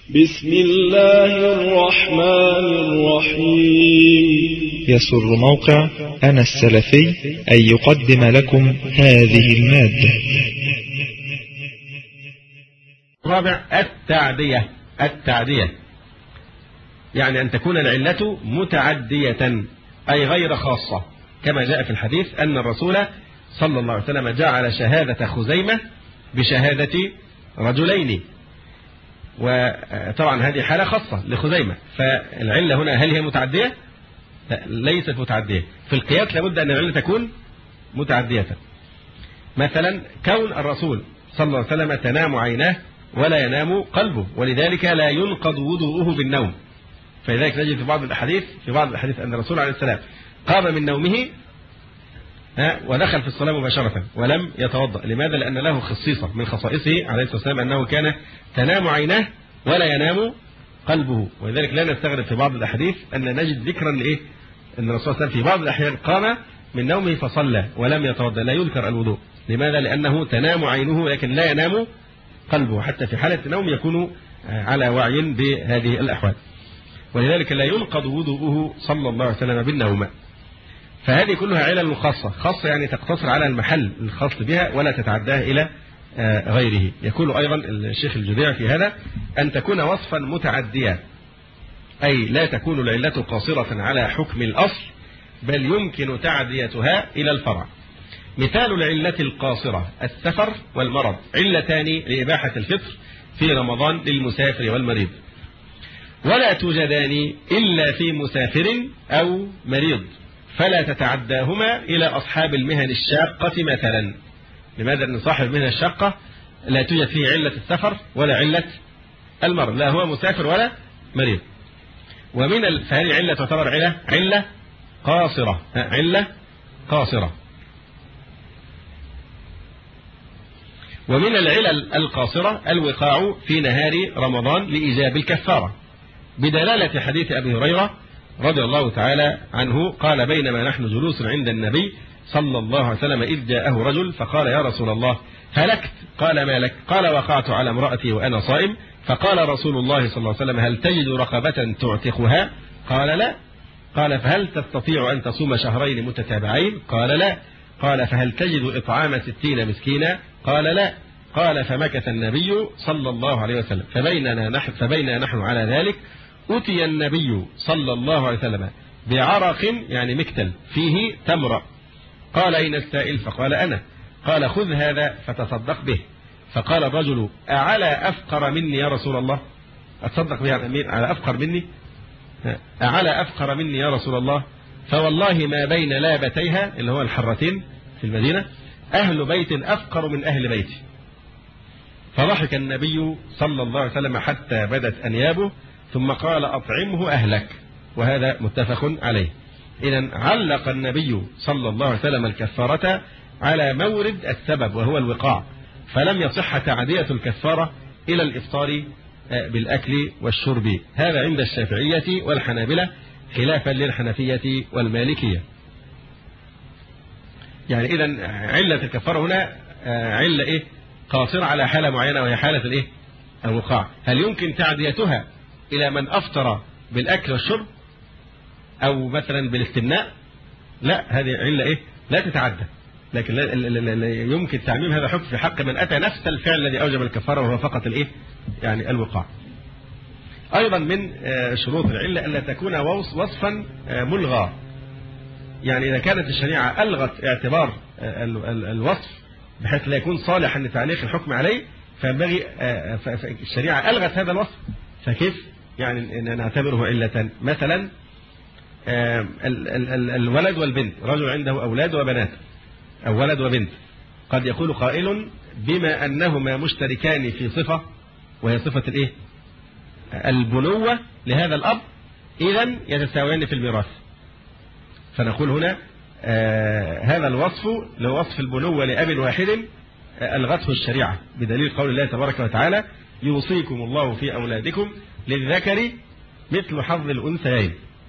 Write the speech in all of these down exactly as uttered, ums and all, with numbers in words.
بسم الله الرحمن الرحيم. يسر موقع أنا السلفي أن يقدم لكم هذه المادة. رابع التعدية. التعدية يعني أن تكون العلة متعدية أي غير خاصة، كما جاء في الحديث أن الرسول صلى الله عليه وسلم جعل شهادة خزيمة بشهادة رجلين، وطبعا هذه حالة خاصة لخزيمة. فالعلة هنا هل هي متعدية؟ ليست متعدية. في القياس لابد أن العلة تكون متعدية. مثلا كون الرسول صلى الله عليه وسلم تنام عيناه ولا ينام قلبه، ولذلك لا ينقض وضوءه بالنوم. فلذلك نجد في بعض الأحاديث في بعض الأحاديث أن الرسول عليه السلام قام من نومه ودخل في الصلاة مباشرة ولم يتوضأ. لماذا؟ لأن له خصيصة من خصائصه عليه الصلاة والسلام أنه كان تنام عيناه ولا ينام قلبه. ولذلك لا نستغرب في بعض الأحاديث أن نجد ذكرا لإيه؟ أن الرسول صلى الله عليه وسلم في بعض الأحيان قام من نومه فصلى ولم يتوضأ، لا يذكر الوضوء. لماذا؟ لأنه تنام عينه لكن لا ينام قلبه، حتى في حالة النوم يكون على وعي بهذه الأحوال. ولذلك لا ينقض وضوءه صلى الله عليه وسلم بالنوم. فهذه كلها علل خاصة، خاصة يعني تقتصر على المحل الخاص بها ولا تتعداها إلى غيره. يقول أيضا الشيخ الجذيع في هذا أن تكون وصفا متعديا، أي لا تكون العلة قاصرة على حكم الأصل بل يمكن تعديتها إلى الفرع. مثال العلة القاصرة السفر والمرض، علتان لإباحة الفطر في رمضان للمسافر والمريض، ولا توجدان إلا في مسافر أو مريض، فلا تتعداهما إلى أصحاب المهن الشاقة مثلا. لماذا؟ أن صاحب المهن الشاقة لا توجد فيه علة السفر ولا علة المرض، لا هو مسافر ولا مريض. ومن ال... فهذه علة تعتبر علة علة قاصرة علة قاصرة. ومن العلل القاصرة الوقاع في نهار رمضان لإيجاب الكفارة، بدلالة حديث أبي هريرة رضي الله تعالى عنه قال: بينما نحن جلوس عند النبي صلى الله عليه وسلم إذ جاءه رجل فقال: يا رسول الله هلكت. قال: ما لك؟ قال: وقعت على امرأتي وأنا صائم. فقال رسول الله صلى الله عليه وسلم: هل تجد رقبة تعتقها؟ قال: لا. قال: فهل تستطيع أن تصوم شهرين متتابعين؟ قال: لا. قال: فهل تجد إطعام ستين مسكينا؟ قال: لا. قال: فمكث النبي صلى الله عليه وسلم فبيننا نحن, فبيننا نحن على ذلك أتي النبي صلى الله عليه وسلم بعرق يعني مكتل فيه تمر. قال: أين السائل؟ فقال: أنا. قال: خذ هذا فتصدق به. فقال الرجل: أعلى أفقر مني يا رسول الله؟ أتصدق به على أفقر مني؟ أعلى أفقر مني يا رسول الله؟ فوالله ما بين لابتيها اللي هو الحرتين في المدينة أهل بيت أفقر من أهل بيتي. فضحك النبي صلى الله عليه وسلم حتى بدت أنيابه ثم قال: أطعمه أهلك. وهذا متفق عليه. إذن علق النبي صلى الله عليه وسلم الكفارة على مورد السبب وهو الوقاع، فلم يصح تعدية الكفارة إلى الإفطار بالأكل والشرب. هذا عند الشافعية والحنابلة خلافا للحنفية والمالكية. يعني إذن علة الكفارة هنا علة إيه؟ قاصرة على حالة معينة وهي حالة الإيه؟ الوقاع. هل يمكن تعديتها إلى من أفطر بالأكل والشرب أو مثلا بالاستمناء؟ لا، هذه علة إيه؟ لا تتعدى. لكن لا لا لا يمكن تعميم هذا حكم في حق من أتى نفس الفعل الذي أوجب الكفارة وهو فقط الإيه؟ يعني الوقاع. أيضا من شروط العلة ألا تكون وصفا ملغى. يعني إذا كانت الشريعة ألغت اعتبار الوصف بحيث لا يكون صالحا لتعليق الحكم عليه، فينبغي الشريعة ألغت هذا الوصف، فكيف يعني نعتبره علة؟ مثلا الولد والبنت، رجل عنده أولاد وبنات أو ولد وبنت، قد يقول قائل: بما أنهما مشتركان في صفة وهي صفة الإيه؟ البنوة لهذا الأب، إذن يتساويان في الميراث. فنقول هنا آه هذا الوصف لو وصف البنوة لأب واحد ألغته الشريعة بدليل قول الله تبارك وتعالى: يوصيكم الله في أولادكم للذكر مثل حظ الأنثيين.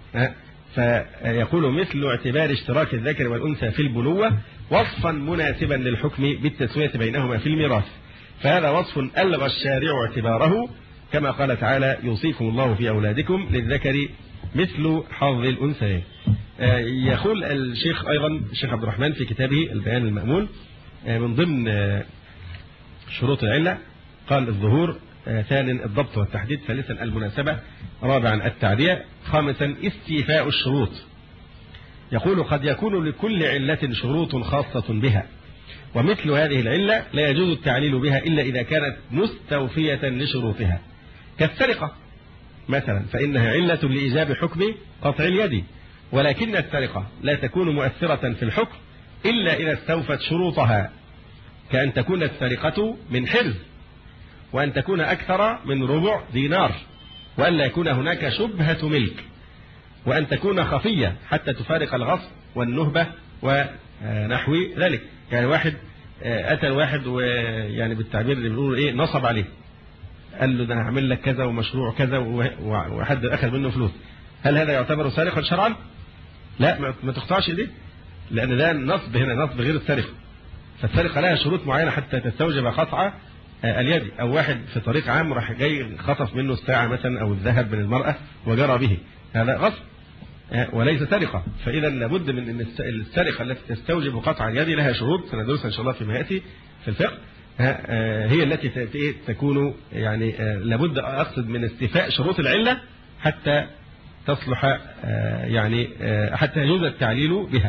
فيقول مثل اعتبار اشتراك الذكر والأنثى في البنوة وصفا مناسبا للحكم بالتسوية بينهما في الميراث. فهذا وصف ألغى الشارع اعتباره كما قال تعالى يوصيكم الله في أولادكم للذكر مثل حظ الأنثيين. يقول الشيخ أيضا الشيخ عبد الرحمن في كتابه البيان المأمول من ضمن شروط العلة قال الظهور، ثانيا الضبط والتحديد، ثالثا المناسبة، رابعا التعدية، خامسا استيفاء الشروط. يقول قد يكون لكل علة شروط خاصة بها، ومثل هذه العلة لا يجوز التعليل بها إلا إذا كانت مستوفية لشروطها، كالسرقة مثلا فإنها علة لإيجاب حكم قطع اليد، ولكن السرقة لا تكون مؤثرة في الحكم إلا إذا استوفت شروطها، كأن تكون السرقة من حرز، وأن تكون أكثر من ربع دينار، وأن لا يكون هناك شبهة ملك، وأن تكون خفية حتى تفارق الغصب والنهبة ونحو ذلك. يعني واحد أتى واحد ويعني بالتعبير اللي بنقوله إيه نصب عليه، قال له ده أنا هعمل لك كذا ومشروع كذا، وحد أخذ منه فلوس، هل هذا يعتبر سرقة شرعا؟ لا، ما تقطعش دي، لأن ده نصب، هنا نصب غير السرقة. فالسرقة لها شروط معينة حتى تستوجب قطع اليد. أو واحد في طريق عام راح جاي خطف منه الساعة مثلا أو الذهب من المرأة وجرى به، هذا غصب وليس سرقة. فإذا لابد من أن السرقة التي تستوجب قطع اليد لها شروط سندرسها إن شاء الله فيما يأتي في الفقه، هي التي تكون يعني لابد أقصد من استيفاء شروط العلة حتى تصلح يعني حتى يجوز التعليل بها.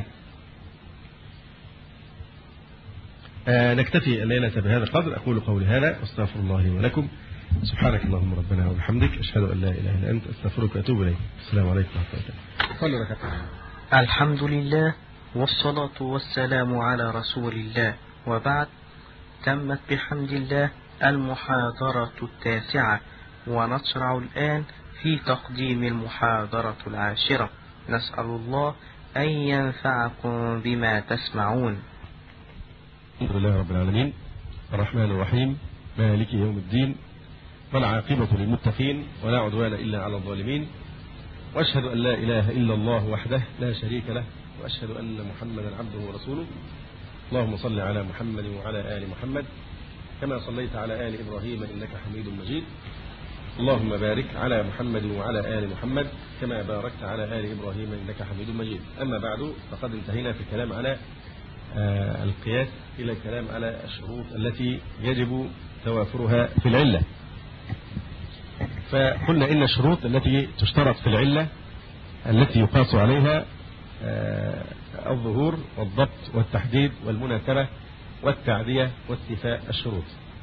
نكتفي الليلة بهذا القدر. أقول قولي هذا واستغفر الله لي ولكم. سبحانك اللهم ربنا وبحمدك، أشهد أن لا إله إلا أنت، أستغفرك وأتوب إليك. السلام عليكم ورحمة الله وبركاته. الحمد لله والصلاة والسلام على رسول الله، وبعد. تمت بحمد الله المحاضرة التاسعة، ونشرع الآن في تقديم المحاضرة العاشرة. نسأل الله أن ينفعكم بما تسمعون. الحمد لله رب العالمين، الرحمن الرحيم، مالك يوم الدين، والعاقبة للمتقين، ولا عدوان إلا على الظالمين، وأشهد أن لا إله إلا الله وحده لا شريك له، وأشهد أن محمدا عبده ورسوله. اللهم صل على محمد وعلى آل محمد كما صليت على آل إبراهيم إنك حميد مجيد. اللهم بارك على محمد وعلى آل محمد كما باركت على آل إبراهيم إنك حميد مجيد. أما بعد، فقد انتهينا في الكلام على آه القياس إلى الكلام على الشروط التي يجب توافرها في العلة. فقلنا إن الشروط التي تشترط في العلة التي يقاس عليها آه الظهور والضبط والتحديد والمناسبة والتعدية واستيفاء الشروط.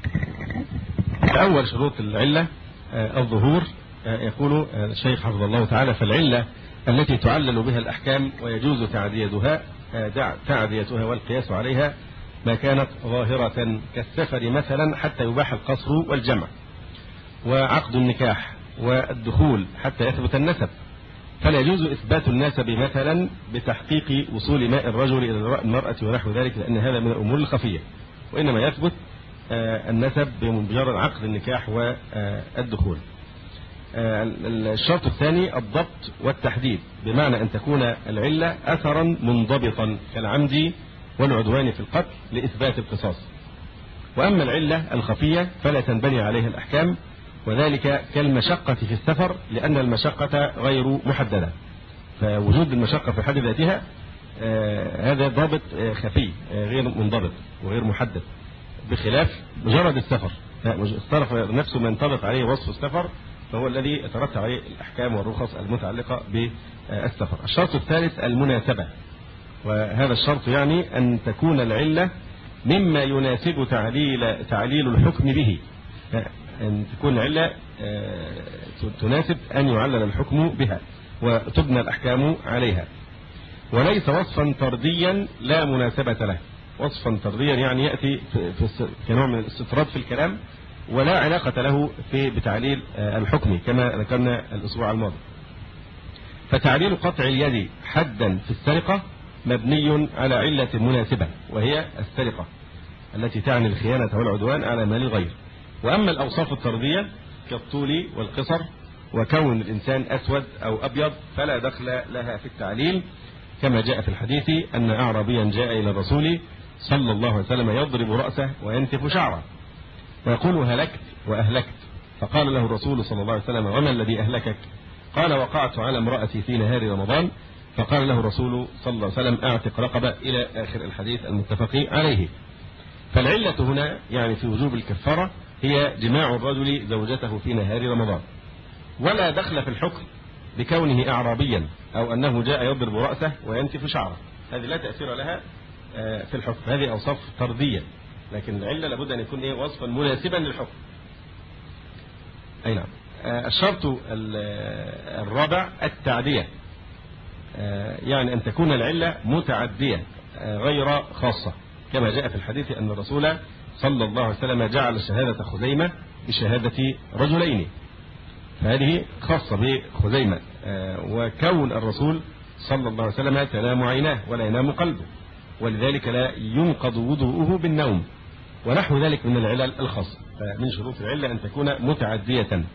أول شروط العلة آه الظهور. آه يقول الشيخ حفظه الله تعالى: فالعلة التي تعلل بها الأحكام ويجوز تعديتها تعديتها والقياس عليها ما كانت ظاهرة كالسفر مثلا حتى يباح القصر والجمع، وعقد النكاح والدخول حتى يثبت النسب، فلا يجوز إثبات النسب مثلا بتحقيق وصول ماء الرجل إلى المرأة ونحو ذلك، لأن هذا من الأمور الخفية، وإنما يثبت النسب بمجرد عقد النكاح والدخول. الشرط الثاني الضبط والتحديد، بمعنى أن تكون العلة أثرا منضبطا كالعمد والعدوان في القتل لإثبات القصاص. وأما العلة الخفية فلا تنبني عليها الأحكام، وذلك كالمشقة في السفر، لأن المشقة غير محددة، فوجود المشقة في حد ذاتها آه هذا ضابط آه خفي آه غير منضبط وغير محدد، بخلاف مجرد السفر. الطرف نفسه ما ينطبق عليه وصف السفر فهو الذي يترتب عليه الأحكام والرخص المتعلقة بالسفر. الشرط الثالث المناسبة، وهذا الشرط يعني أن تكون العلة مما يناسب تعليل تعليل الحكم به، أن تكون العلة تناسب أن يعلل الحكم بها وتبنى الأحكام عليها، وليس وصفا طرديا لا مناسبة له. وصفا طرديا يعني يأتي في نوع من الاستطراد في الكلام ولا علاقة له في بتعليل الحكم كما ذكرنا الأسبوع الماضي. فتعليل قطع اليد حدا في السرقة مبني على علة مناسبة، وهي السرقة التي تعني الخيانة والعدوان على مال الغير. وأما الأوصاف الطردية كالطول والقصر وكون الإنسان أسود أو أبيض فلا دخل لها في التعليل، كما جاء في الحديث أن أعرابيا جاء إلى الرسول صلى الله عليه وسلم يضرب رأسه وينتف شعره ويقول هلكت وأهلكت، فقال له الرسول صلى الله عليه وسلم: وما الذي أهلكك؟ قال: وقعت على امرأتي في نهار رمضان. فقال له الرسول صلى الله عليه وسلم: أعتق رقبة، إلى آخر الحديث المتفق عليه. فالعلة هنا يعني في وجوب الكفارة هي جماع الرجل زوجته في نهار رمضان، ولا دخل في الحكم بكونه أعرابيا أو أنه جاء يضرب رأسه وينتف شعره، هذه لا تأثير لها في الحكم، هذه أوصاف طردية، لكن العلة لابد أن يكون إيه وصفا مناسبا للحكم. أي نعم. الشرط الرابع التعدية، يعني أن تكون العلة متعدية غير خاصة، كما جاء في الحديث أن الرسول صلى الله عليه وسلم جعل شهادة خزيمة بشهادة رجلين، فهذه خاصة بخزيمة. وكون الرسول صلى الله عليه وسلم تنام عيناه ولا ينام قلبه، ولذلك لا ينقض وضوءه بالنوم، ونحو ذلك من العلل الخاصة. فمن شروط العلة أن تكون متعدية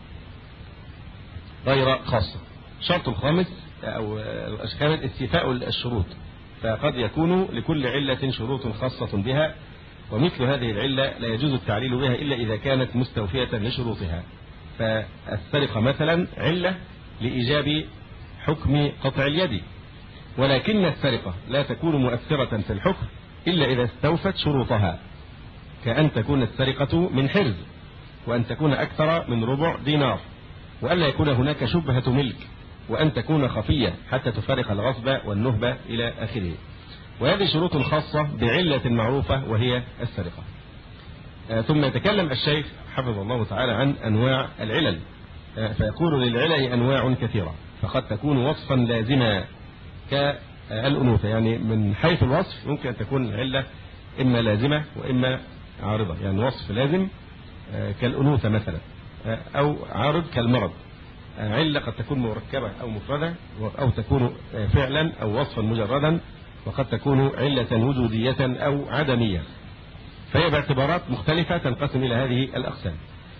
غير خاصة. الشرط الخامس أو الخامس استيفاء الشروط، فقد يكون لكل علة شروط خاصة بها، ومثل هذه العلة لا يجوز التعليل بها إلا إذا كانت مستوفية لشروطها. فالسرقة مثلا علة لإيجاب حكم قطع اليد، ولكن السرقة لا تكون مؤثرة في الحكم إلا إذا استوفت شروطها، كأن تكون السرقة من حرز، وأن تكون أكثر من ربع دينار، وألا يكون هناك شبهة ملك، وأن تكون خفية حتى تفارق الغصب والنهبة إلى آخره. وهذه شروط خاصة بعلة معروفة وهي السرقة. ثم يتكلم الشيخ حفظه الله تعالى عن أنواع العلل، فيقول: للعلل أنواع كثيرة، فقد تكون وصفا لازما كالأنوثة، يعني من حيث الوصف ممكن أن تكون العلة إما لازمة وإما عارضة، يعني وصف لازم كالأنوثة مثلا، أو عارض كالمرض. علة قد تكون مركبة أو مفردة، أو تكون فعلا أو وصفا مجردا، وقد تكون علة وجودية أو عدمية، فهي باعتبارات مختلفة تنقسم إلى هذه الأقسام.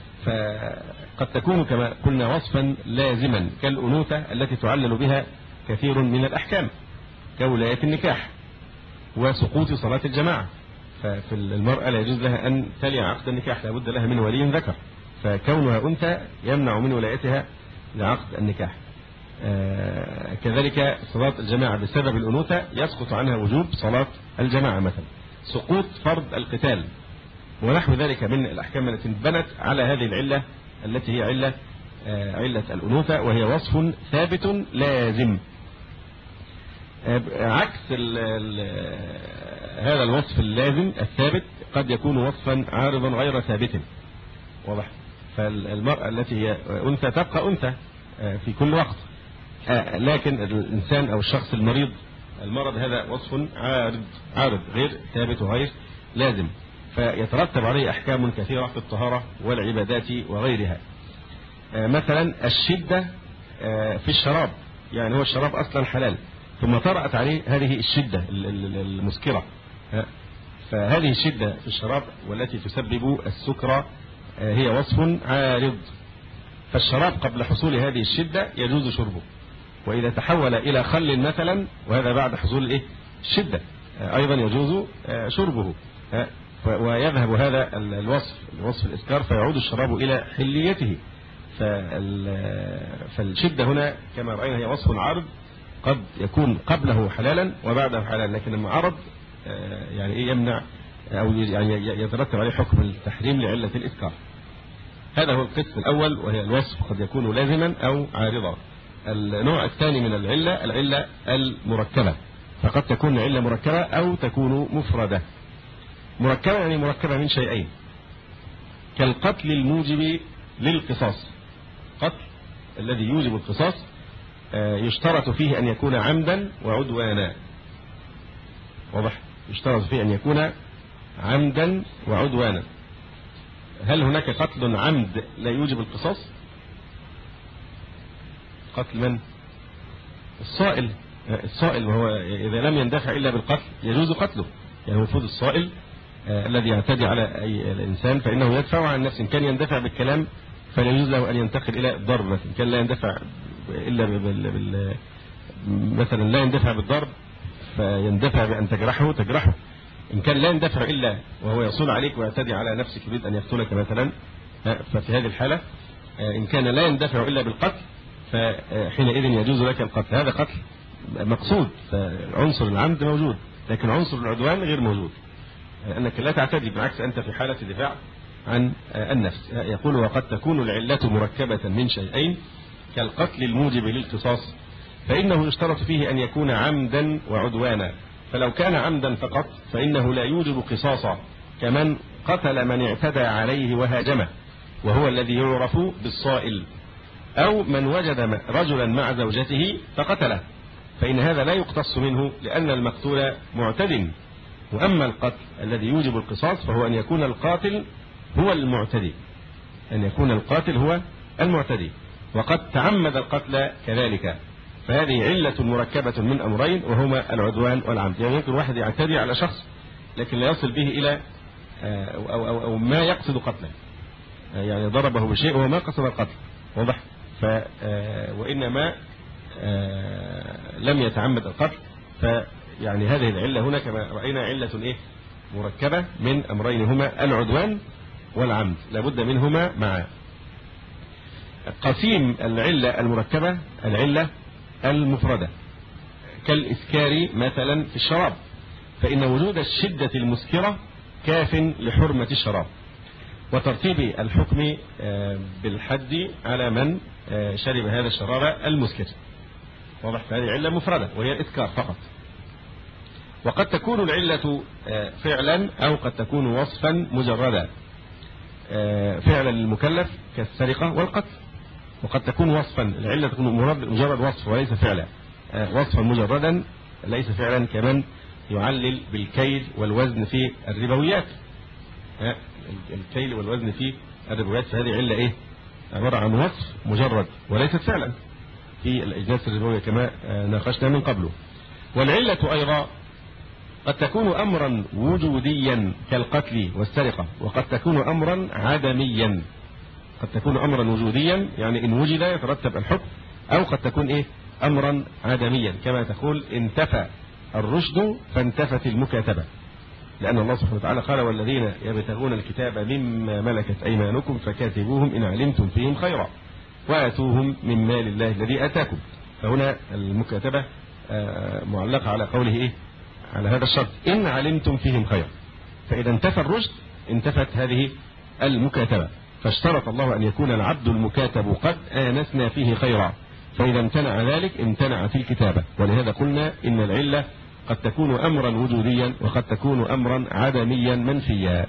فقد تكون كما قلنا وصفا لازما كالأنوثة التي تعلل بها كثير من الأحكام، كولاية النكاح وسقوط صلاة الجماعة. ففي المرأة لا يجوز لها أن تلي عقد النكاح، لا بد لها من ولي ذكر، فكونها أنثى يمنع من ولايتها لعقد النكاح. آه كذلك صلاة الجماعة بسبب الأنوثة يسقط عنها وجوب صلاة الجماعة مثلا، سقوط فرض القتال ونحو ذلك من الأحكام التي بنت على هذه العلة التي هي علة آه علة الأنوثة، وهي وصف ثابت لازم. آه عكس ال ال هذا الوصف اللازم الثابت قد يكون وصفا عارضا غير ثابت، واضح؟ فالمرأة التي هي أنثى تبقى أنثى في كل وقت، لكن الإنسان أو الشخص المريض المرض هذا وصف عارض عارض غير ثابت وغير لازم، فيترتب عليه أحكام كثيرة في الطهارة والعبادات وغيرها. مثلا الشدة في الشراب، يعني هو الشراب أصلا حلال ثم طرأت عليه هذه الشدة المسكرة، فهذه الشدة في الشراب والتي تسبب السكر هي وصف عارض. فالشراب قبل حصول هذه الشدة يجوز شربه، وإذا تحول إلى خل مثلا وهذا بعد حصول إيه الشدة أيضا يجوز شربه، ويذهب هذا الوصف الوصف الإسكار فيعود الشراب إلى حليته. فالشدة هنا كما رأينا هي وصف عارض قد يكون قبله حلالا وبعده حلالا، لكن لما عرض يعني إيه يمنع أو يعني يترتب عليه حكم التحريم لعلة الإسكار. هذا هو القسم الأول، وهي الوصف قد يكون لازما أو عارضا. النوع الثاني من العلة العلة المركبة، فقد تكون علة مركبة أو تكون مفردة. مركبة يعني مركبة من شيئين، كالقتل الموجب للقصاص. قتل الذي يوجب القصاص يشترط فيه أن يكون عمدا وعدوانا، واضح؟ يشترط فيه أن يكون عمدا وعدوانا. هل هناك قتل عمد لا يوجب القصاص؟ قتل من؟ الصائل. الصائل وهو إذا لم يندفع إلا بالقتل يجوز قتله، يعني المفروض الصائل آه الذي يعتدي على أي الإنسان فإنه يدفع عن نفسه. إن كان يندفع بالكلام فلا يجوز له أن ينتقل إلى الضرب مثلا، إن كان لا يندفع إلا بال... بال... مثلا لا يندفع بالضرب فيندفع بأن تجرحه تجرحه. إن كان لا يندفع إلا وهو يصول عليك ويعتدي على نفسك يريد أن يقتلك مثلا، ففي هذه الحالة إن كان لا يندفع إلا بالقتل فحينئذ يجوز لك القتل. هذا قتل مقصود، فعنصر العمد موجود، لكن عنصر العدوان غير موجود، أنك لا تعتدي، بالعكس أنت في حالة دفاع عن النفس. يقول وقد تكون العلة مركبة من شيئين كالقتل الموجب للقصاص، فإنه يشترط فيه أن يكون عمدا وعدوانا، فلو كان عمدا فقط فإنه لا يوجب قصاصا كمن قتل من اعتدى عليه وهاجمه، وهو الذي يعرف بالصائل، أو من وجد رجلا مع زوجته فقتله، فإن هذا لا يقتص منه لأن المقتول معتد. وأما القتل الذي يوجب القصاص فهو أن يكون القاتل هو المعتدي، أن يكون القاتل هو المعتدي وقد تعمد القتل كذلك، فهذه علة مركبة من أمرين وهما العدوان والعمد. يعني يمكن واحد يعتدي على شخص لكن لا يصل به إلى أو, أو, أو, أو ما يقصد قتله، يعني ضربه بشيء وهو ما قصد القتل، واضح؟ ف وإنما لم يتعمد القتل، فيعني هذه العلة هنا كما رأينا علة إيه؟ مركبة من أمرين هما العدوان والعمد، لابد منهما معا. قسيم العلة المركبة العلة المفردة كالإسكار مثلا في الشراب، فإن وجود الشدة المسكرة كاف لحرمة الشراب، وترتيب الحكم بالحد على من شرب هذا الشراب المسكر، واضح؟ هذه علة مفردة وهي الإسكار فقط. وقد تكون العلة فعلا أو قد تكون وصفا مجردا، فعلا للمكلف كالسرقة والقتل، وقد تكون وصفا، العلة تكون مجرد وصف وليس فعلا، وصفا مجردا ليس فعلا كمن يعلل بالكيل والوزن في الربويات، الكيل والوزن في الربويات، فهذه علة إيه؟ عبارة عن وصف مجرد وليست فعلا في الأجناس الربوية كما ناقشنا من قبله. والعلة أيضا قد تكون أمرا وجوديا كالقتل والسرقة، وقد تكون أمرا عدميا، قد تكون أمرا وجوديا يعني إن وجد يترتب الحكم، أو قد تكون إيه؟ أمرا عدميا كما تقول انتفى الرشد فانتفت المكاتبة، لأن الله سبحانه وتعالى قال والذين يبتغون الكتاب مما ملكت أيمانكم فكاتبوهم إن علمتم فيهم خيرا وآتوهم من مال الله الذي آتاكم. فهنا المكاتبة معلقة على قوله إيه؟ على هذا الشرط إن علمتم فيهم خيرا، فإذا انتفى الرشد انتفت هذه المكاتبة، فاشترط الله أن يكون العبد المكاتب قد آنسنا فيه خيرا، فإذا امتنع ذلك امتنعت الكتابة. ولهذا قلنا إن العلة قد تكون أمرا وجوديا وقد تكون أمرا عدميا منفيا.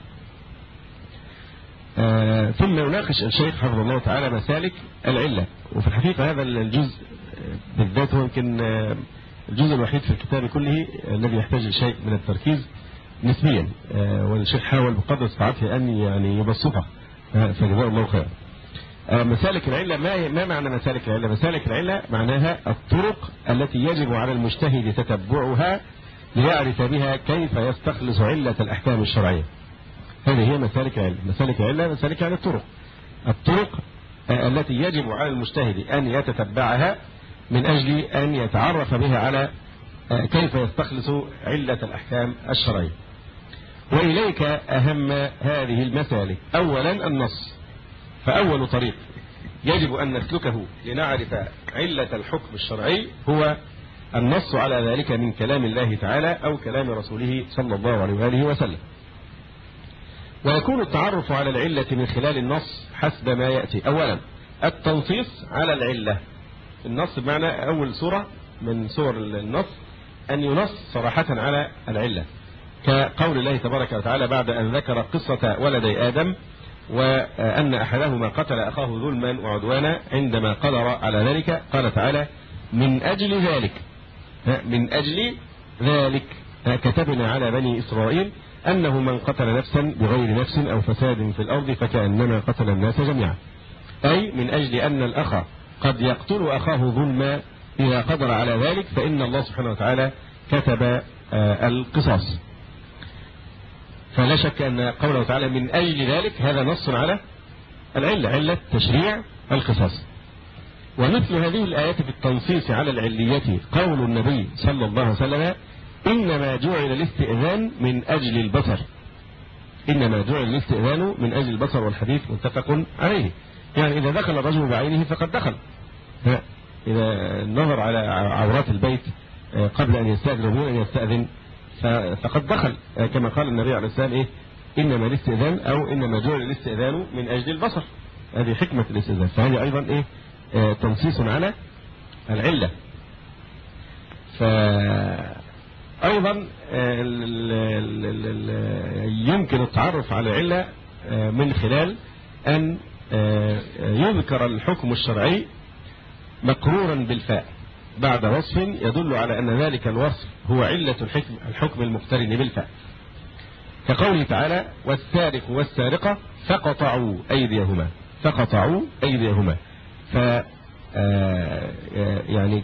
آه ثم يناقش الشيخ حفظه الله تعالى مسالك العلة، وفي الحقيقة هذا الجزء بالذات هو يمكن الجزء الوحيد في الكتاب كله الذي يحتاج لشيء من التركيز نسبيا، آه والشيخ حاول بقدر استطاعته أن يعني يبسطه، فجزاه الله خيرا. آه مسالك العلة، ما ما معنى مسالك العلة؟ مسالك العلة معناها الطرق التي يجب على المجتهد تتبعها ليعرف بها كيف يستخلص علة الأحكام الشرعية. هذه هي مسالك العلة. مسالك العلة مسالك يعني الطرق، الطرق آه التي يجب على المجتهد أن يتتبعها من أجل أن يتعرف بها على آه كيف يستخلص علة الأحكام الشرعية. وإليك أهم هذه المسالك. أولا النص، فأول طريق يجب أن نسلكه لنعرف علة الحكم الشرعي هو النص على ذلك من كلام الله تعالى أو كلام رسوله صلى الله عليه وآله وسلم. ويكون التعرف على العلة من خلال النص حسب ما يأتي. أولا التنصيص على العلة، النص بمعنى أول سورة من سور النص أن ينص صراحة على العلة، كقول الله تبارك وتعالى بعد أن ذكر قصة ولدي آدم وأن أحدهما قتل أخاه ظلما وعدوانا، عندما قدر على ذلك قال تعالى من أجل ذلك من أجل ذلك كتبنا على بني إسرائيل أنه من قتل نفسا بغير نفس أو فساد في الأرض فكأنما قتل الناس جميعا، أي من أجل أن الأخ قد يقتل أخاه ظلما إذا قدر على ذلك فإن الله سبحانه وتعالى كتب القصاص. فلا شك أن قوله تعالى من أجل ذلك هذا نص على العلة، علة تشريع القصاص. ومثل هذه الآيات في التنصيص على العلية قول النبي صلى الله عليه وسلم إنما جعل الاستئذان من أجل البصر، إنما جعل الاستئذان من أجل البصر، والحديث متفق عليه. يعني إذا دخل الرجل بعينه فقد دخل، إذا نظر على عورات البيت قبل أن يستأذن وبدون أن يستأذن فقد دخل، كما قال النبي عليه السلام إيه إنما الاستئذان أو إنما جعل الاستئذان من أجل البصر، هذه حكمة الاستئذان. فهذه أيضا إيه تنصيص على العلة. فأيضا يمكن التعرف على العلة من خلال أن يذكر الحكم الشرعي مقرورا بالفاء بعد وصف يدل على أن ذلك الوصف هو علة الحكم الحكم المقترن بالفاء، كقوله تعالى والسارق والسارقة فقطعوا أيديهما، فقطعوا أيديهما. ف يعني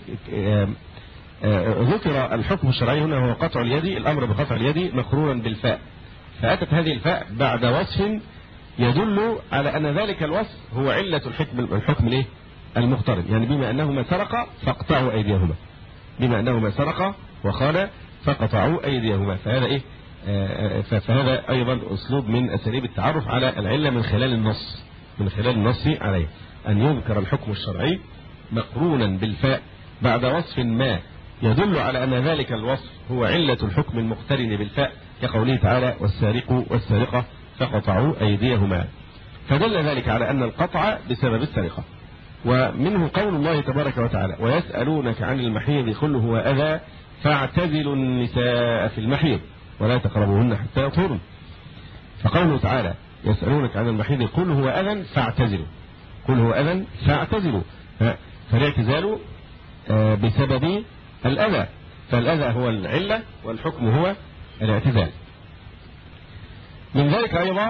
ذكر الحكم الشرعي هنا هو قطع اليد، الأمر بقطع اليد مقرورا بالفاء، فأتت هذه الفاء بعد وصف يدل على أن ذلك الوصف هو علة الحكم الحكم ليه المقترن، يعني بما أنهما سرق فاقطعوا أيديهما، بما أنهما سرق وخان فقطعوا أيديهما. فهذا إيه فهذا أيضا أسلوب من أساليب التعرف على العلة من خلال النص، من خلال النص عليه أن يذكر الحكم الشرعي مقرونا بالفاء بعد وصف ما يدل على أن ذلك الوصف هو علة الحكم المقترن بالفاء، كقوله تعالى والسارق والسارقة فقطعوا أيديهما، فدل ذلك على أن القطع بسبب السرقة. ومنه قول الله تبارك وتعالى ويسألونك عن المحيض قل هو أذى فاعتزلوا النساء في المحيض ولا تقربوهن حتى يطهرن. فقوله تعالى يسألونك عن المحيض قل هو أذى فاعتزلوا، قل هو أذى فاعتزلوا، فالاعتزال بسبب الأذى، فالأذى هو العلة والحكم هو الاعتزال. من ذلك أيضا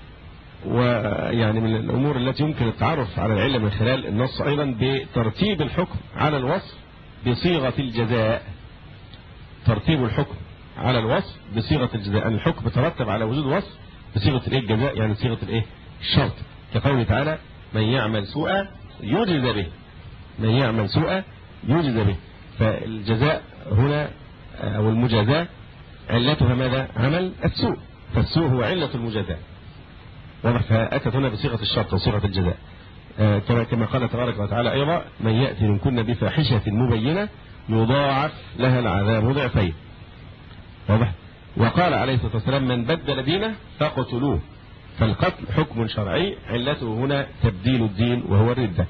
ويعني من الأمور التي يمكن التعرف على العلة من خلال النص أيضا بترتيب الحكم على الوصف بصيغة الجزاء، ترتيب الحكم على الوصف بصيغة الجزاء، أن الحكم ترتب على وجود وصف بصيغة الإيه الجزاء، يعني صيغة الإيه الشرط، كقوله تعالى من يعمل سوءا يجزى به، من يعمل سوءا يجزى به. فالجزاء هنا أو المجازاة علتها ماذا؟ عمل السوء، فالسوء هو علة المجازاة، واضح؟ فأتت هنا بصيغة الشرط وصيغة الجزاء، آه كما كما قال تبارك وتعالى أيضا من يأتي منكن بفاحشة مبينة يضاعف لها العذاب ضعفين، واضح؟ وقال عليه الصلاة والسلام من بدل دينه فاقتلوه، فالقتل حكم شرعي علته هنا تبديل الدين وهو الردة.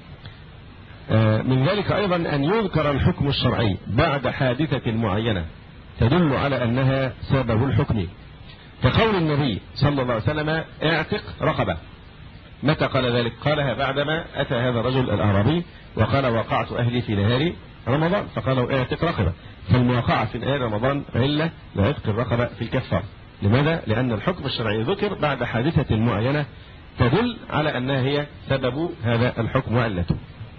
آه من ذلك أيضا أن يذكر الحكم الشرعي بعد حادثة معينة تدل على أنها سبب الحكم، كقول النبي صلى الله عليه وسلم اعتق رقبة. متى قال ذلك؟ قالها بعدما أتى هذا الرجل الأعرابي وقال وقعت أهلي في نهار رمضان، فقالوا اعتق رقبة. فالمواقعة في نهار رمضان علة لعتق الرقبة في الكفار. لماذا؟ لأن الحكم الشرعي ذكر بعد حادثة معينة تدل على أنها هي سبب هذا الحكم وعلته.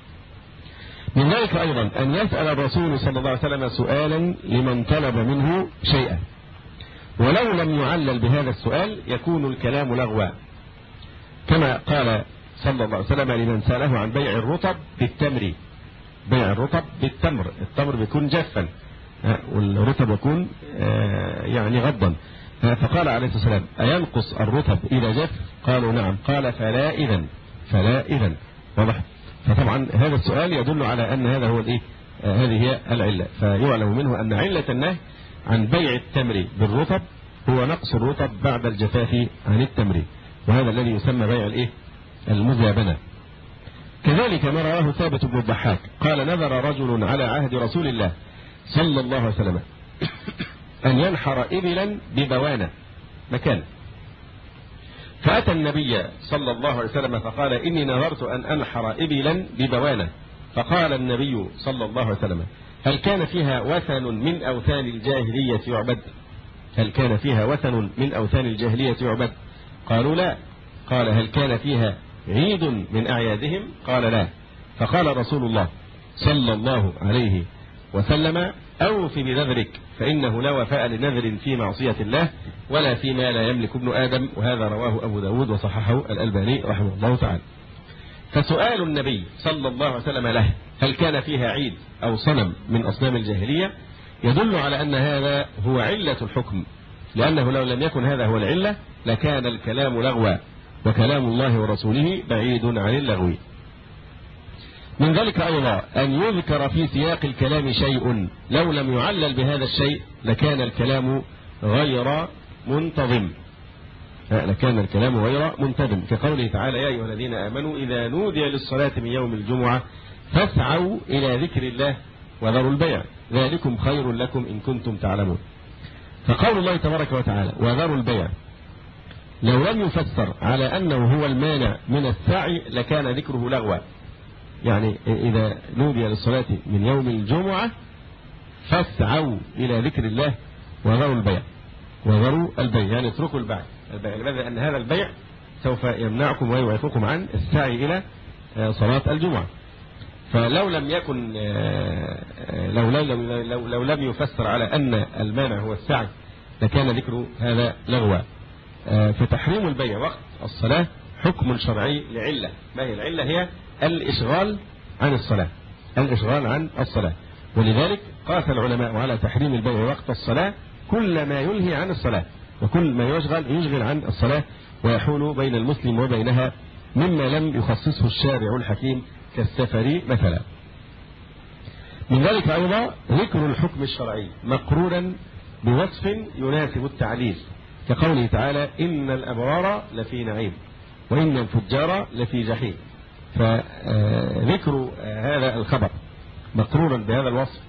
من ذلك أيضا أن يسأل الرسول صلى الله عليه وسلم سؤالا لمن طلب منه شيئا، ولو لم يعلل بهذا السؤال يكون الكلام لغوا، كما قال صلى الله عليه وسلم لمن سأله عن بيع الرطب بالتمر، بيع الرطب بالتمر، التمر بيكون جافا والرطب يكون يعني غضا، فقال عليه الصلاة والسلام أينقص الرطب إذا جف؟ قالوا نعم، قال فلا إذن، فلا إذن، واضح؟ فطبعا هذا السؤال يدل على أن هذا هو الإيه؟ هذه هي العلة، فيعلم منه أن علة النهي عن بيع التمر بالرطب هو نقص الرطب بعد الجفاف عن التمر، وهذا الذي يسمى بيع الإيه؟ المزابنة. كذلك ما رواه ثابت بن الضحاك قال نذر رجل على عهد رسول الله صلى الله عليه وسلم أن ينحر إبلا ببوانة مكان، فأتى النبي صلى الله عليه وسلم فقال إني نذرت أن أنحر إبلا ببوانة، فقال النبي صلى الله عليه وسلم هل كان فيها وثن من أوثان الجاهلية يعبد؟ هل كان فيها وثن من أوثان الجاهلية يعبد؟ قالوا لا. قال هل كان فيها عيد من أعيادهم؟ قال لا. فقال رسول الله صلى الله عليه وسلم أوف بنذرك فإنه لا وفاء لنذر في معصية الله ولا فيما لا يملك ابن آدم، وهذا رواه أبو داود وصححه الألباني رحمه الله تعالى. فسؤال النبي صلى الله عليه وسلم له هل كان فيها عيد أو صنم من أصنام الجاهلية يدل على أن هذا هو علة الحكم، لأنه لو لم يكن هذا هو العلة لكان الكلام لغوا، وكلام الله ورسوله بعيد عن اللغو. من ذلك أيضا أن يذكر في سياق الكلام شيء لو لم يعلل بهذا الشيء لكان الكلام غير منتظم لكان الكلام غير منتظم كقوله تعالى: يا أيها الذين آمنوا إذا نودي للصلاة من يوم الجمعة فاسعوا إلى ذكر الله وذروا البيع ذلكم خير لكم إن كنتم تعلمون. فقول الله تبارك وتعالى وذروا البيع لو لم يفسر على أنه هو المانع من السعي لكان ذكره لغوا. يعني إذا نودي للصلاة من يوم الجمعة فاسعوا إلى ذكر الله وذروا البيع وذروا البيع يعني اتركوا البيع البيع لماذا؟ أن هذا البيع سوف يمنعكم ويعيقكم عن السعي إلى صلاة الجمعة. فلو لم يكن لو لم, لو, لو لم يفسر على أن المانع هو السعي لكان ذكر هذا لغوا. فتحريم البيع وقت الصلاة حكم شرعي لعلة. ما هي العلة؟ هي الإشغال عن الصلاة الإشغال عن الصلاة. ولذلك قاس العلماء على تحريم البيع وقت الصلاة كل ما يلهي عن الصلاة وكل ما يشغل يشغل عن الصلاة ويحول بين المسلم وبينها مما لم يخصصه الشارع الحكيم كالسفر مثلا. من ذلك أيضا ذكر الحكم الشرعي مقرونا بوصف يناسب التعليل كقوله تعالى: إن الأبرار لفي نعيم وإن الفجار لفي جحيم. فذكر هذا الخبر مقرونا بهذا الوصف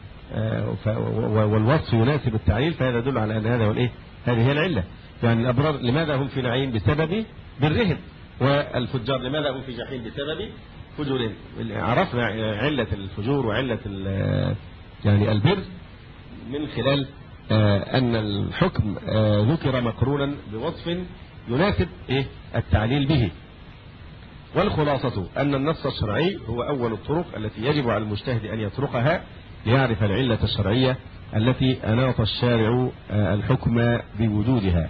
والوصف يناسب التعليل فهذا يدل على أن هذا والإيه هذه هي العلة. يعني الأبرار لماذا هم في نعيم؟ بسبب برهم. والفجار لماذا هم في جحيم؟ بسبب فجورهم. عرفنا علة الفجور وعلة يعني البر من خلال أن الحكم ذكر مقرونا بوصف يناسب إيه التعليل به. والخلاصة أن النص الشرعي هو أول الطرق التي يجب على المجتهد أن يطرقها ليعرف العلة الشرعية التي أناط الشارع الحكم بوجودها.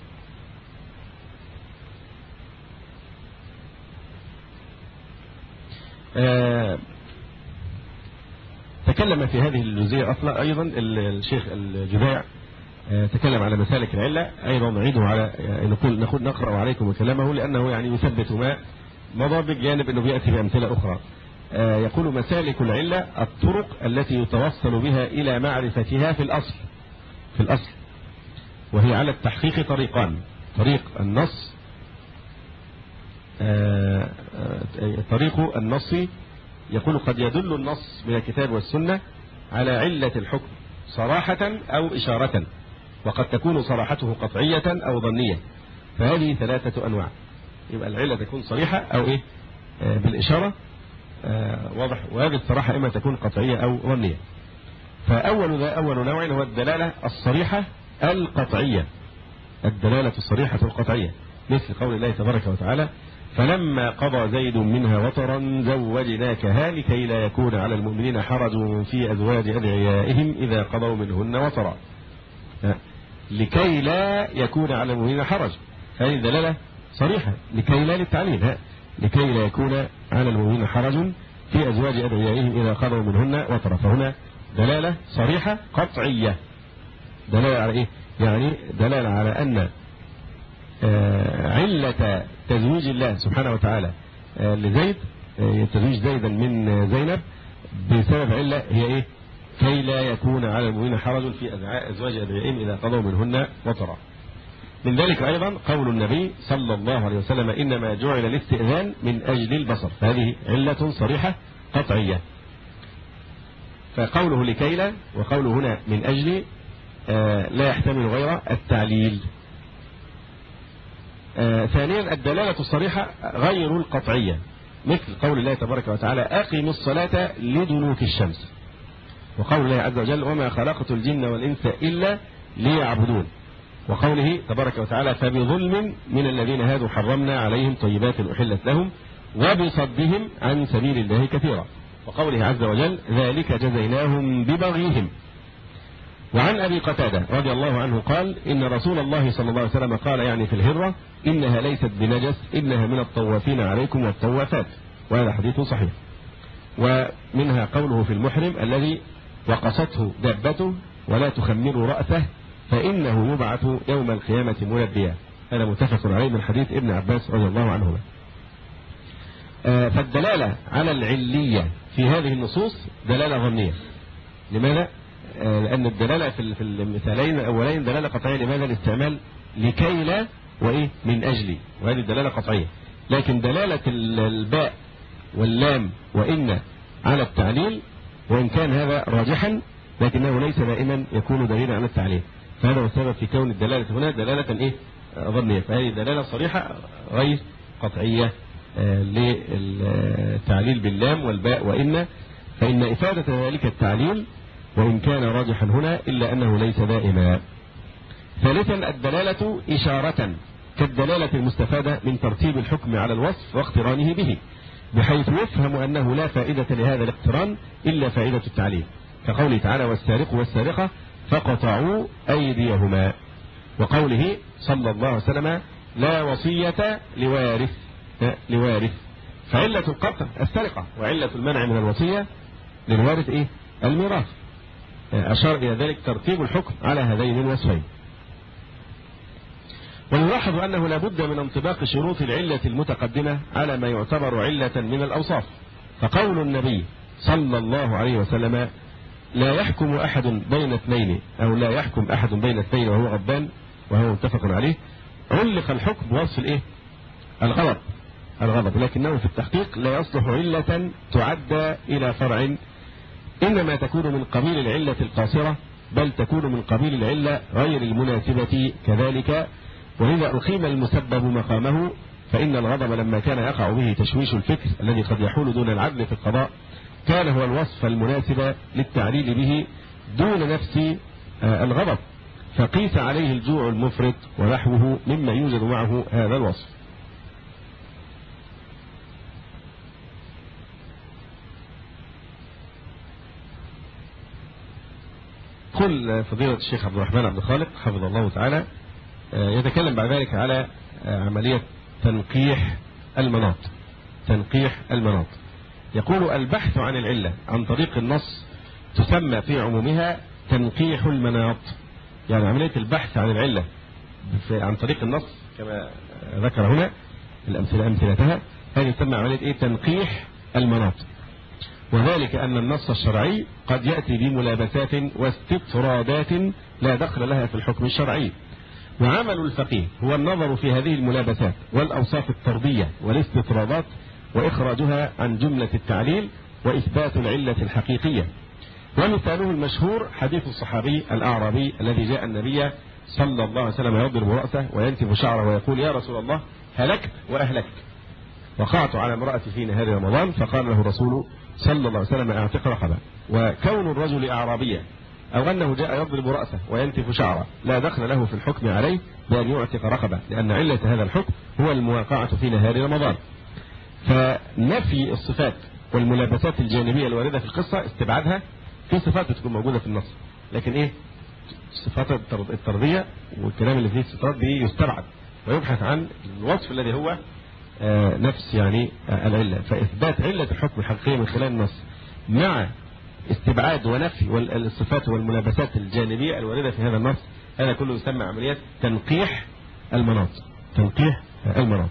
تكلم في هذه الجزئية أصلا أيضا الشيخ الجذاع تكلم على مسالك العلة. أيضا نعيده على نقول نقول نقرأ عليكم كلامه لأنه يعني يثبت ما مضى بجانب أنه بيأتي بأمثلة أخرى. يقول: مسالك العلة الطرق التي يتوصل بها إلى معرفتها في الأصل في الأصل وهي على التحقيق طريقان: طريق النص طريق النص يقول قد يدل النص من الكتاب والسنة على علة الحكم صراحة أو إشارة وقد تكون صراحته قطعية أو ظنية فهذه ثلاثة أنواع. يبقى العلة تكون صريحة أو إيه آه بالإشارة آه واضح. وهذه الصراحة إما تكون قطعية أو ظنية. فأول ذا أول نوع هو الدلالة الصريحة القطعية الدلالة الصريحة القطعية مثل قول الله تبارك وتعالى: فلما قضى زيد منها وطرا زوجناكها لكي لا يكون على المؤمنين حرج في أزواج أدعيائهم إذا قضوا منهن وطرا. لكي لا يكون على المؤمنين حرج هذه دلالة صريحة لكي لا للتعليل لكي لا يكون على المؤمنين حرج في أزواج أدعيائهم إذا قضوا منهن وطرا. فهنا دلالة صريحة قطعية. دلالة على إيه؟ يعني دلالة على أن علة تزويج الله سبحانه وتعالى لزيد تزويج زيدا من زينب بسبب علة هي إيه؟ كي لا يكون على المؤمنين حرج في أزواج أدعيائهم إذا قضوا منهن وطرا. من ذلك أيضا قول النبي صلى الله عليه وسلم: إنما جعل الاستئذان من أجل البصر. فهذه علة صريحة قطعية. فقوله لكي لا وقوله هنا من أجل لا يحتمل غير التعليل. ثانيا الدلالة الصريحة غير القطعية مثل قول الله تبارك وتعالى: أقم الصلاة لدنوك الشمس. وقول الله عز وجل: وما خلقت الجن والإنس إلا ليعبدون. وقوله تبارك وتعالى: فبظلم من الذين هادوا حرمنا عليهم طيبات أحلت لهم وبصدهم عن سبيل الله كثيرا. وقوله عز وجل: ذلك جزيناهم ببغيهم. وعن أبي قتادة رضي الله عنه قال: إن رسول الله صلى الله عليه وسلم قال يعني في الهرة: إنها ليست بنجس إنها من الطوافين عليكم والطوافات. وهذا حديث صحيح. ومنها قوله في المحرم الذي وقصته دابته ولا تخمر رأسه فإنه يبعث يوم القيامة ملبيا. هذا متفق عليه من حديث ابن عباس رضي الله عنهما. فالدلالة على العلية في هذه النصوص دلالة ظنية. لماذا؟ لأن الدلالة في المثالين الأولين دلالة قطعية. لماذا؟ الاستعمال لكي لا وإيه من أجلي، وهذه الدلالة قطعية. لكن دلالة الباء واللام وإن على التعليل، وإن كان هذا راجحا لكنه ليس دائما يكون دليلا على التعليل، فهذا هو السبب في كون الدلالة هنا دلالة إيه ظنية. فهذه دلالة صريحة غير قطعية للتعليل باللام والباء وإن، فإن إفادة ذلك التعليل وإن كان راجحا هنا إلا أنه ليس دائما. ثالثا الدلالة إشارة كالدلالة المستفادة من ترتيب الحكم على الوصف واقترانه به، بحيث يفهم أنه لا فائدة لهذا الاقتران إلا فائدة التعليل، كقوله تعالى والسارق والسارقة فقطعوا أيديهما، وقوله صلى الله عليه وسلم لا وصية لوارث لوارث فعلة القطع السرقة، وعلة المنع من الوصية للوارث إيه الميراث. أشار إلى ذلك ترتيب الحكم على هذين الوصفين. ونلاحظ أنه لا بد من انطباق شروط العلة المتقدمة على ما يعتبر علة من الأوصاف، فقول النبي صلى الله عليه وسلم لا يحكم أحد بين اثنين أو لا يحكم أحد بين اثنين وهو غضبان، وهو متفق عليه، علق الحكم بوصف الإيه الغضب الغضب لكنه في التحقيق لا يصلح علة تعدى إلى فرع، إنما تكون من قبيل العلة القاصرة، بل تكون من قبيل العلة غير المناسبة كذلك. وإذا أقيم المسبب مقامه فإن الغضب لما كان يقع به تشويش الفكر الذي قد يحول دون العدل في القضاء كان هو الوصف المناسب للتعليل به دون نفس الغضب، فقيس عليه الجوع المفرط ونحوه مما يوجد معه هذا الوصف. قل فضيلة الشيخ عبد الرحمن عبد الخالق حفظه الله تعالى يتكلم بعد ذلك على عملية تنقيح المناط. تنقيح المناط يقول البحث عن العلة عن طريق النص تسمى في عمومها تنقيح المناط، يعني عملية البحث عن العلة عن طريق النص كما ذكر هنا الأمثلة أمثلتها، هذه تسمى عملية إيه تنقيح المناط. وذلك أن النص الشرعي قد يأتي بملابسات واستطرادات لا دخل لها في الحكم الشرعي، وعمل الفقيه هو النظر في هذه الملابسات والأوصاف الطردية والاستطرادات وإخراجها عن جملة التعليل وإثبات العلة الحقيقية. ومثاله المشهور حديث الصحابي الأعرابي الذي جاء النبي صلى الله عليه وسلم يضرب رأسه وينتف شعره ويقول يا رسول الله هلكت وأهلكت، وقعت على امرأتي في نهار رمضان، فقال له الرسول صلى الله عليه وسلم اعتق رقبة. وكون الرجل أعرابيا أو أنه جاء يضرب رأسه وينتف شعره لا دخل له في الحكم عليه بأن يعتق رقبة، لأن علة هذا الحكم هو المواقعة في نهار رمضان. فنفي الصفات والملابسات الجانبية الواردة في القصة استبعادها في صفات بتكون موجودة في النص، لكن إيه الصفات الطردية والكلام اللي فيه الصفات دي يستبعد ويبحث عن الوصف الذي هو آه نفس يعني آه العلة. فإثبات علة الحكم الحقيقية من خلال النص مع استبعاد ونفي الصفات والملابسات الجانبية الواردة في هذا النص، هذا كله يسمى عمليات تنقيح المناط. تنقيح المناط.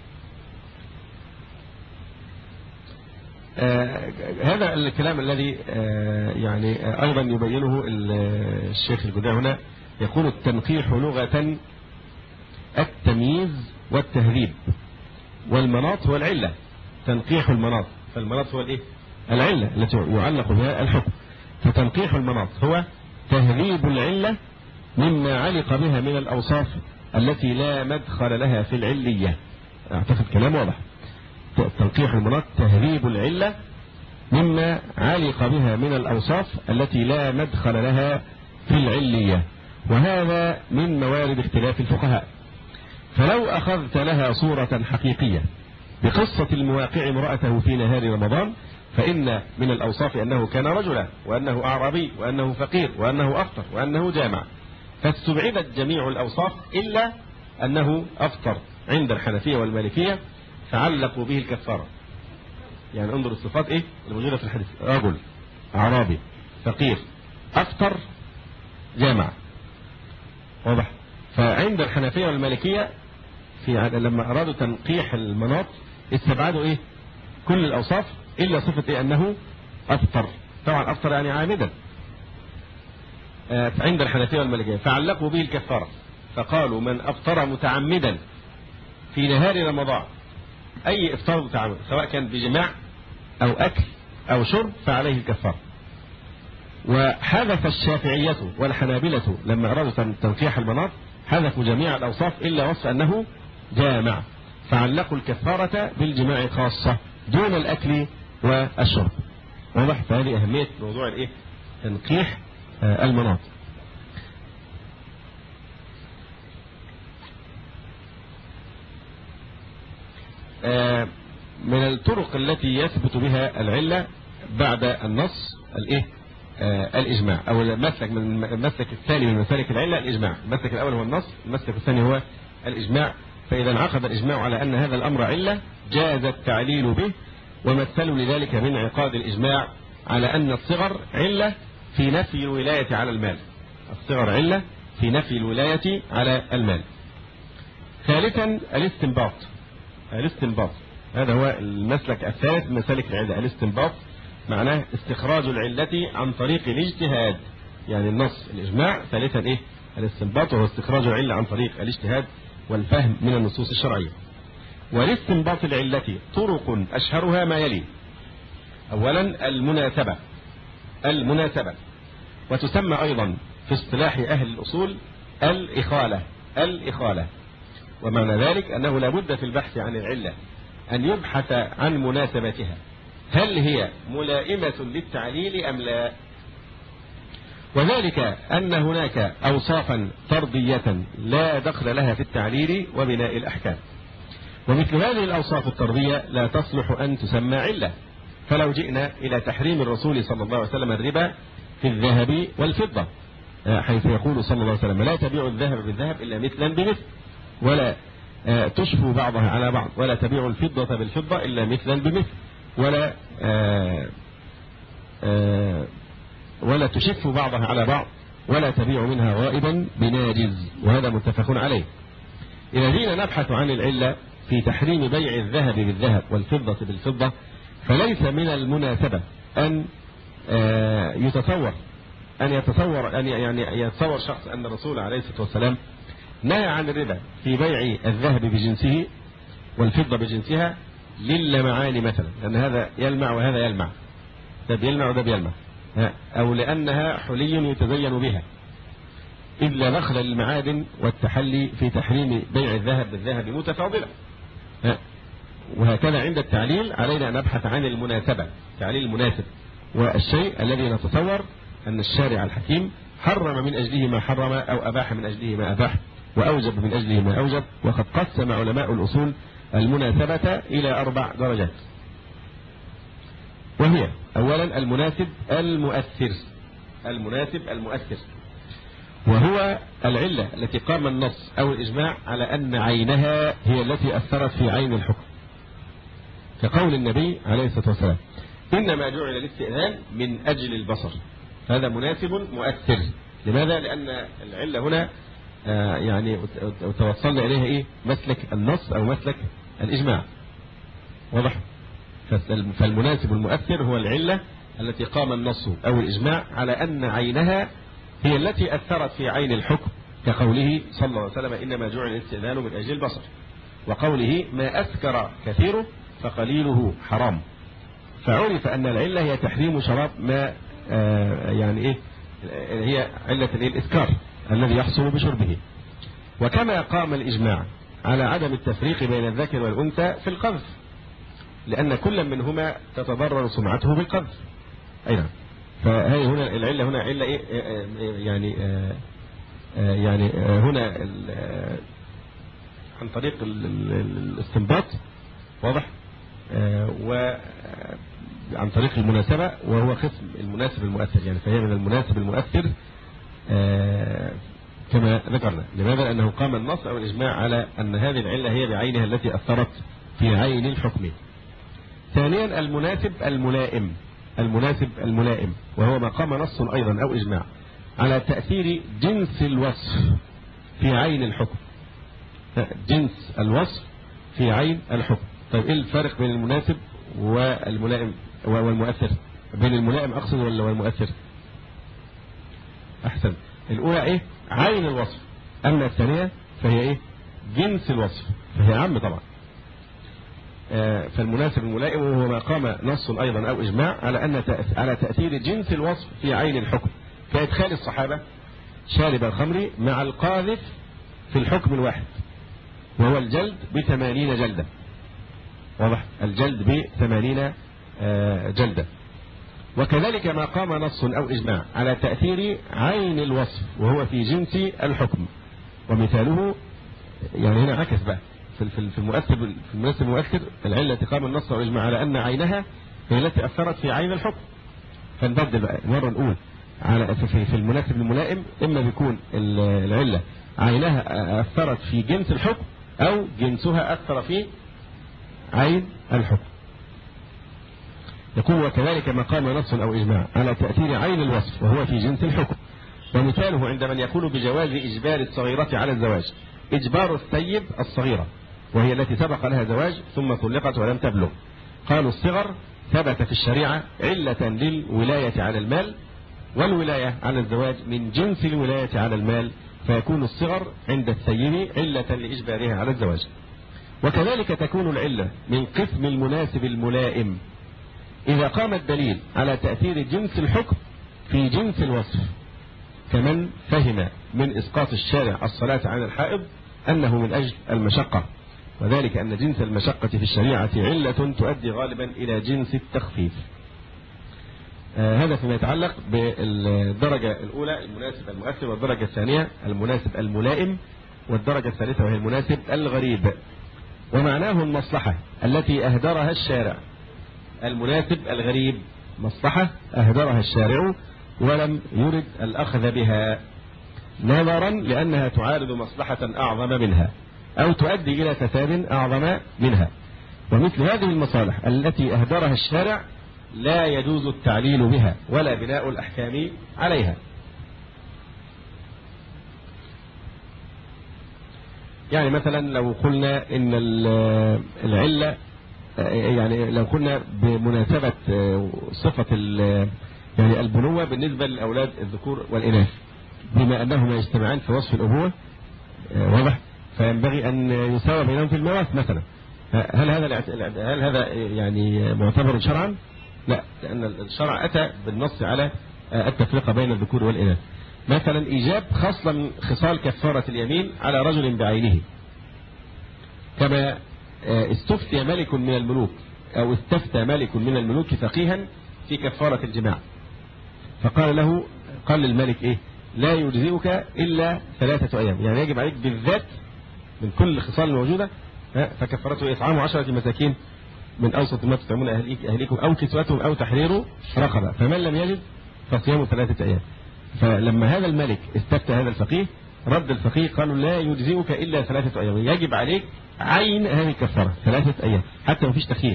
آه هذا الكلام الذي آه يعني آه أيضا يبينه الشيخ الجداع هنا، يقول التنقيح لغة التمييز والتهذيب، والمناط هو العلة. تنقيح المناط، فالمناط هو الايه العلة التي يعلق بها الحكم، فتنقيح المناط هو تهذيب العلة مما علق بها من الأوصاف التي لا مدخل لها في العلية. أعتقد كلام واضح. تنقيح المناط تهذيب العلة مما علق بها من الأوصاف التي لا مدخل لها في العلية، وهذا من موارد اختلاف الفقهاء. فلو أخذت لها صورة حقيقية بقصة المواقع امرأته في نهار رمضان، فإن من الأوصاف أنه كان رجلا، وأنه أعرابي، وأنه فقير، وأنه أفطر، وأنه جامع، فاستبعدت جميع الأوصاف إلا أنه أفطر عند الحنفية والمالكية فعلقوا به الكفارة. يعني انظر الصفات إيه الموجودة في الحديث: رجل، أعرابي، فقير، أفطر، جامع. واضح؟ فعند الحنفية والمالكية في لما أرادوا تنقيح المناط استبعدوا إيه؟ كل الأوصاف إلا صفة إيه؟ أنه أفطر. طبعا أفطر يعني عامدا آه عند الحنفية والمالكية، فعلقوا به الكفارة، فقالوا من أفطر متعمدا في نهار رمضان، أي إفطار متعمد سواء كان بجماع أو أكل أو شرب فعليه الكفارة. وحذف الشافعية والحنابلة لما أرادوا تنقيح المناط حذفوا جميع الأوصاف إلا وصف أنه جامع، فعلقوا الكفارة بالجماع خاصة دون الأكل والشرب. واضح؟ فهذه أهمية موضوع الإيه؟ تنقيح آه المناط. آه من الطرق التي يثبت بها العلة بعد النص الإيه؟ آه الإجماع، أو المسلك من المسلك الثاني من مسالك العلة الإجماع. المسلك الأول هو النص، المسلك الثاني هو الإجماع. فإذا انعقد الإجماع على أن هذا الأمر علة جاز التعليل به، ومثلوا لذلك من انعقاد الإجماع على أن الصغر علة في نفي الولاية على المال. الصغر علة في نفي الولاية على المال. ثالثا الاستنباط. الاستنباط هذا هو المسلك الثالث من مسالك العلة. الاستنباط معناه استخراج العلة عن طريق الاجتهاد، يعني النص الإجماع. ثالثا إيه؟ الاستنباط، وهو استخراج العلة عن طريق الاجتهاد والفهم من النصوص الشرعية. ولاستنباط العلة طرق أشهرها ما يلي. أولا المناسبة. المناسبة وتسمى أيضا في اصطلاح أهل الأصول الإخالة. الإخالة ومعنى ذلك أنه لا بد في البحث عن العلة أن يبحث عن مناسبتها، هل هي ملائمة للتعليل أم لا. وذلك أن هناك أوصافا طردية لا دخل لها في التعليل وبناء الأحكام، ومثل هذه الأوصاف الطردية لا تصلح أن تسمى علة. فلو جئنا إلى تحريم الرسول صلى الله عليه وسلم الربا في الذهب والفضة، حيث يقول صلى الله عليه وسلم لا تبيعوا الذهب بالذهب إلا مثلا بمثل، ولا تشفوا بعضها على بعض، ولا تبيعوا الفضة بالفضة إلا مثلا بمثل، ولا آآ آآ ولا تشفوا بعضها على بعض، ولا تبيعوا منها غائبا بناجز، وهذا متفق عليه. إذا جينا نبحث عن العلة في تحريم بيع الذهب بالذهب والفضة بالفضة، فليس من المناسبة أن يتصور أن يتصور أن يعني يتصور شخص أن الرسول عليه الصلاة والسلام نهى عن الربا في بيع الذهب بجنسه والفضة بجنسها للمعاني مثلا، لأن هذا يلمع وهذا يلمع، ده بيلمع وده بيلمع، أو لأنها حلي يتزين بها، إذ لا دخل للمعادن والتحلي في تحريم بيع الذهب بالذهب متفاضلة. وهكذا عند التعليل علينا أن نبحث عن المناسبة، تعليل المناسب، والشيء الذي نتصور أن الشارع الحكيم حرم من أجله ما حرم، أو أباح من أجله ما أباح، وأوجب من أجله ما أوجب. وقد قسم علماء الأصول المناسبة إلى أربع درجات، وهي أولا المناسب المؤثر. المناسب المؤثر وهو العلة التي قام النص أو الإجماع على أن عينها هي التي أثرت في عين الحكم، كقول النبي عليه الصلاة والسلام إنما جعل الاستئذان من أجل البصر. هذا مناسب مؤثر. لماذا؟ لأن العلة هنا آه يعني توصلنا إليها إيه؟ مسلك النص أو مسلك الإجماع. واضح؟ فالمناسب المؤثر هو العلة التي قام النص أو الإجماع على أن عينها هي التي أثرت في عين الحكم، كقوله صلى الله عليه وسلم إنما جعل الاستئذان من أجل البصر، وقوله ما أسكر كثيره فقليله حرام. فعرف أن العلة هي تحريم شراب ما آه يعني إيه هي علة الإسكار الذي يحصل بشربه. وكما قام الإجماع على عدم التفريق بين الذكر والأنثى في القذف، لأن كل منهما تتضرر سمعته بالقذف. أي نعم. فهي هنا العلة هنا علة إيه يعني آه يعني آه هنا آه عن طريق الاستنباط. واضح؟ آه وعن طريق المناسبة، وهو قسم المناسب المؤثر، يعني فهي من المناسب المؤثر آه كما ذكرنا. لماذا؟ لأنه قام النص أو الإجماع على أن هذه العلة هي بعينها التي أثرت في عين الحكم. ثانيا المناسب الملائم. المناسب الملائم وهو ما قام نص أيضا أو إجماع على تأثير جنس الوصف في عين الحكم، جنس الوصف في عين الحكم. طيب ايه الفرق بين المناسب والملائم والمؤثر؟ بين الملائم اقصد ولا والمؤثر؟ احسن. الاولى ايه؟ عين الوصف، اما الثانيه فهي ايه؟ جنس الوصف، فهي عام طبعا. آه فالمناسب الملائم وهو ما قام نص ايضا او اجماع على ان على تاثير جنس الوصف في عين الحكم، كادخال الصحابه شارب الخمر مع القاذف في الحكم الواحد وهو الجلد بثمانين جلدة. واضح؟ الجلد بثمانين جلدة. وكذلك ما قام نص أو إجماع على تأثير عين الوصف وهو في جنس الحكم، ومثاله يعني هنا عكس بقى في المؤثر في المناسب المؤثر العلة التي قام النص أو إجماع على أن عينها هي التي أثرت في عين الحكم، فنبدل بقى مرة نقول على في المناسب الملائم إما بيكون العلة عينها أثرت في جنس الحكم أو جنسها أثر في عين الحكم. يقول وكذلك ما قام نص أو إجماع على تأثير عين الوصف وهو في جنس الحكم، ومثاله عند من يقول بجواز إجبار الصغيرة على الزواج إجبار الثيب الصغيرة وهي التي سبق لها زواج ثم طلقت ولم تبلغ. قالوا الصغر ثبت في الشريعة علة للولاية على المال، والولاية على الزواج من جنس الولاية على المال، فيكون الصغر عند الثيب علة لإجبارها على الزواج. وكذلك تكون العلة من قسم المناسب الملائم إذا قام الدليل على تأثير جنس الحكم في جنس الوصف، كمن فهم من إسقاط الشارع الصلاة عن الحائض أنه من أجل المشقة، وذلك أن جنس المشقة في الشريعة علة تؤدي غالبا إلى جنس التخفيف. آه هذا فيما يتعلق بالدرجة الأولى المناسب المؤثر، والدرجة الثانية المناسب الملائم، والدرجة الثالثة وهي المناسب الغريب. ومعناه المصلحة التي أهدرها الشارع. المناسب الغريب مصلحة أهدرها الشارع ولم يرد الأخذ بها نظرا لأنها تعارض مصلحة أعظم منها أو تؤدي إلى فساد أعظم منها. ومثل هذه المصالح التي أهدرها الشارع لا يجوز التعليل بها ولا بناء الأحكام عليها. يعني مثلا لو قلنا إن العلة، يعني لو قلنا بمناسبة صفة يعني البنوة بالنسبة للأولاد الذكور والإناث بما أنهما يجتمعان في وصف الأبوة، واضح، فينبغي أن يساوى بينهم في الميراث مثلا. هل هذا هل هذا يعني معتبر شرعا؟ لا، لأن الشرع أتى بالنص على التفرقة بين الذكور والإناث. مثلا إيجاب خصلة من خصال كفارة اليمين على رجل بعينه، كما استفتي ملك من الملوك أو استفتى ملك من الملوك فقيها في كفارة الجماع، فقال له قال للملك إيه؟ لا يجزئك إلا ثلاثة أيام، يعني يجب عليك بالذات من كل الخصال الموجودة فكفارته إطعام عشرة مساكين من أوسط ما تطعمون أهليكم أو كسوتهم أو تحرير رقبة، فمن لم يجد فصيام ثلاثة أيام. فلما هذا الملك استفتى هذا الفقيه رد الفقيه قالوا لا يجزئك إلا ثلاثة أيام، يجب عليك عين هذه الكفارة ثلاثة أيام حتى ما فيش تخيير.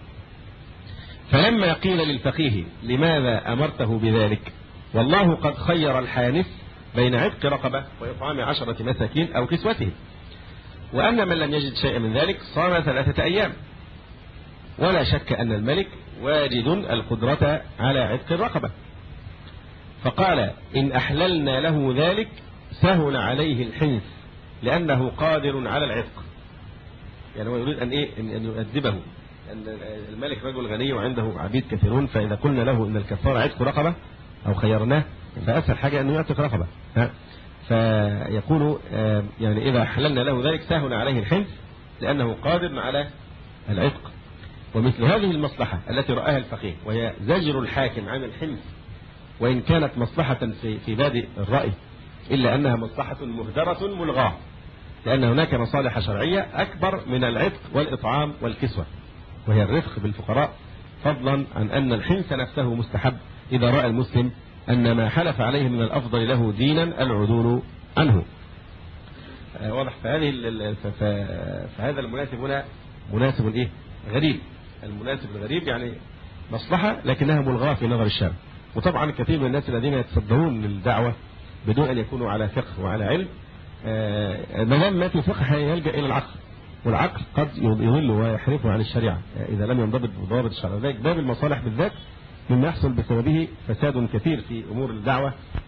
فلما قيل للفقيه لماذا أمرته بذلك؟ والله قد خير الحانث بين عتق رقبة وإطعام عشرة مساكين أو كسوته، وأن من لم يجد شيئا من ذلك صام ثلاثة أيام. ولا شك أن الملك واجد القدرة على عتق الرقبة، فقال إن أحللنا له ذلك سهل عليه الحنث لأنه قادر على العتق. يعني هو يريد أن إيه؟ أن يؤدبه، أن الملك رجل غني وعنده عبيد كثيرون، فإذا قلنا له إن الكفارة عتق رقبة أو خيرناه فأسهل حاجة أنه يعتق رقبة. ها؟ فيقول يعني إذا حللنا له ذلك سهل عليه الحنث لأنه قادر على العتق. ومثل هذه المصلحة التي رآها الفقيه وهي زجر الحاكم عن الحنث، وإن كانت مصلحة في في بادئ الرأي إلا أنها مصلحة مهدرة ملغاة، لأن هناك مصالح شرعية أكبر من العتق والإطعام والكسوة، وهي الرفق بالفقراء، فضلا عن أن الحنث نفسه مستحب إذا رأى المسلم أن ما حلف عليه من الأفضل له دينا العدول عنه. واضح؟ فهذه فهذا المناسب هنا مناسب إيه؟ غريب. المناسب الغريب يعني مصلحة لكنها ملغاة في نظر الشارع. وطبعا كثير من الناس الذين يتصدرون للدعوة بدون أن يكونوا على فقه وعلى علم ما دام ما في فقه يلجأ إلى العقل، والعقل قد يضل ويحرفه عن الشريعة إذا لم ينضبط بضوابط الشرع. ذلك باب المصالح بالذات مما يحصل بسببه فساد كثير في أمور الدعوة